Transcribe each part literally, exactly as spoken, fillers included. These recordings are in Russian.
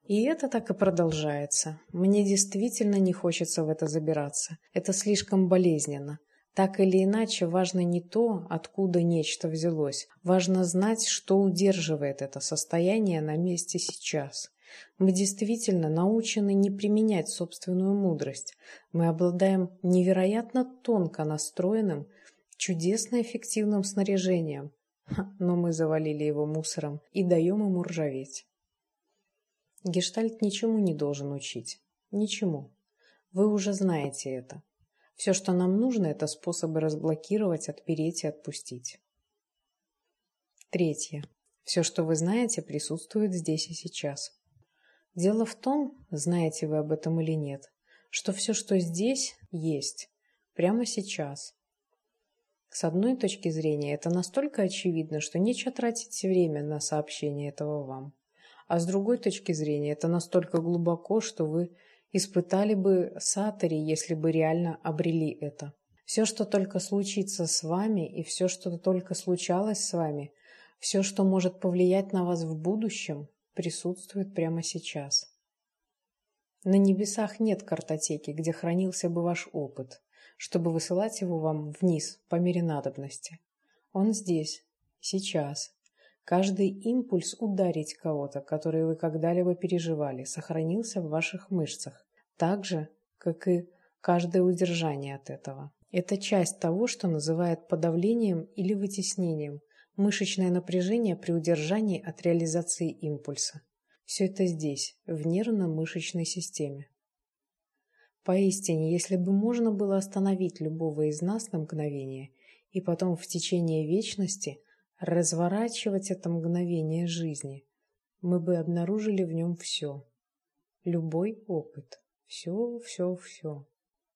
И это так и продолжается. Мне действительно не хочется в это забираться. Это слишком болезненно. Так или иначе, важно не то, откуда нечто взялось. Важно знать, что удерживает это состояние на месте сейчас. Мы действительно научены не применять собственную мудрость. Мы обладаем невероятно тонко настроенным, чудесно эффективным снаряжением. Но мы завалили его мусором и даем ему ржаветь. Гештальт ничему не должен учить. Ничему. Вы уже знаете это. Все, что нам нужно, это способы разблокировать, отпереть и отпустить. Третье. Все, что вы знаете, присутствует здесь и сейчас. Дело в том, знаете вы об этом или нет, что все, что здесь, есть. Прямо сейчас. С одной точки зрения, это настолько очевидно, что нечего тратить время на сообщение этого вам. А с другой точки зрения, это настолько глубоко, что вы испытали бы сатори, если бы реально обрели это. Все, что только случится с вами, и все, что только случалось с вами, все, что может повлиять на вас в будущем, присутствует прямо сейчас. На небесах нет картотеки, где хранился бы ваш опыт, чтобы высылать его вам вниз по мере надобности. Он здесь, сейчас. Каждый импульс ударить кого-то, который вы когда-либо переживали, сохранился в ваших мышцах, так же, как и каждое удержание от этого. Это часть того, что называют подавлением или вытеснением, мышечное напряжение при удержании от реализации импульса. Все это здесь, в нервно-мышечной системе. Поистине, если бы можно было остановить любого из нас на мгновение и потом в течение вечности разворачивать это мгновение жизни, мы бы обнаружили в нем все. Любой опыт. Все, все, все.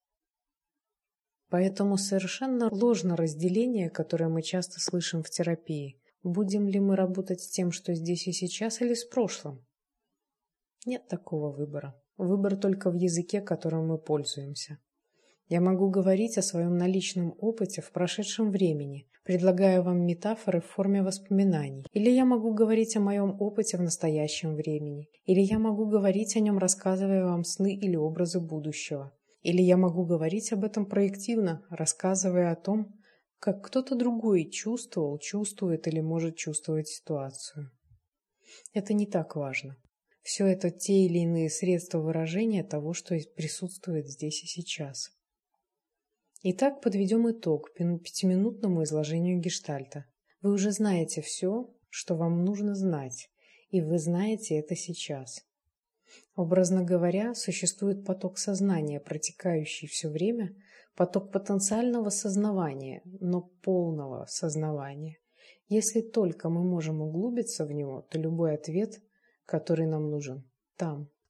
Поэтому совершенно ложно разделение, которое мы часто слышим в терапии. Будем ли мы работать с тем, что здесь и сейчас, или с прошлым? Нет такого выбора. Выбор только в языке, которым мы пользуемся. Я могу говорить о своем наличном опыте в прошедшем времени, предлагая вам метафоры в форме воспоминаний. Или я могу говорить о моем опыте в настоящем времени. Или я могу говорить о нем, рассказывая вам сны или образы будущего. Или я могу говорить об этом проективно, рассказывая о том, как кто-то другой чувствовал, чувствует или может чувствовать ситуацию. Это не так важно. Все это те или иные средства выражения того, что присутствует здесь и сейчас. Итак, подведем итог пятиминутному изложению гештальта. Вы уже знаете все, что вам нужно знать, и вы знаете это сейчас. Образно говоря, существует поток сознания, протекающий все время, поток потенциального сознавания, но полного сознавания. Если только мы можем углубиться в него, то любой ответ, который нам нужен, там.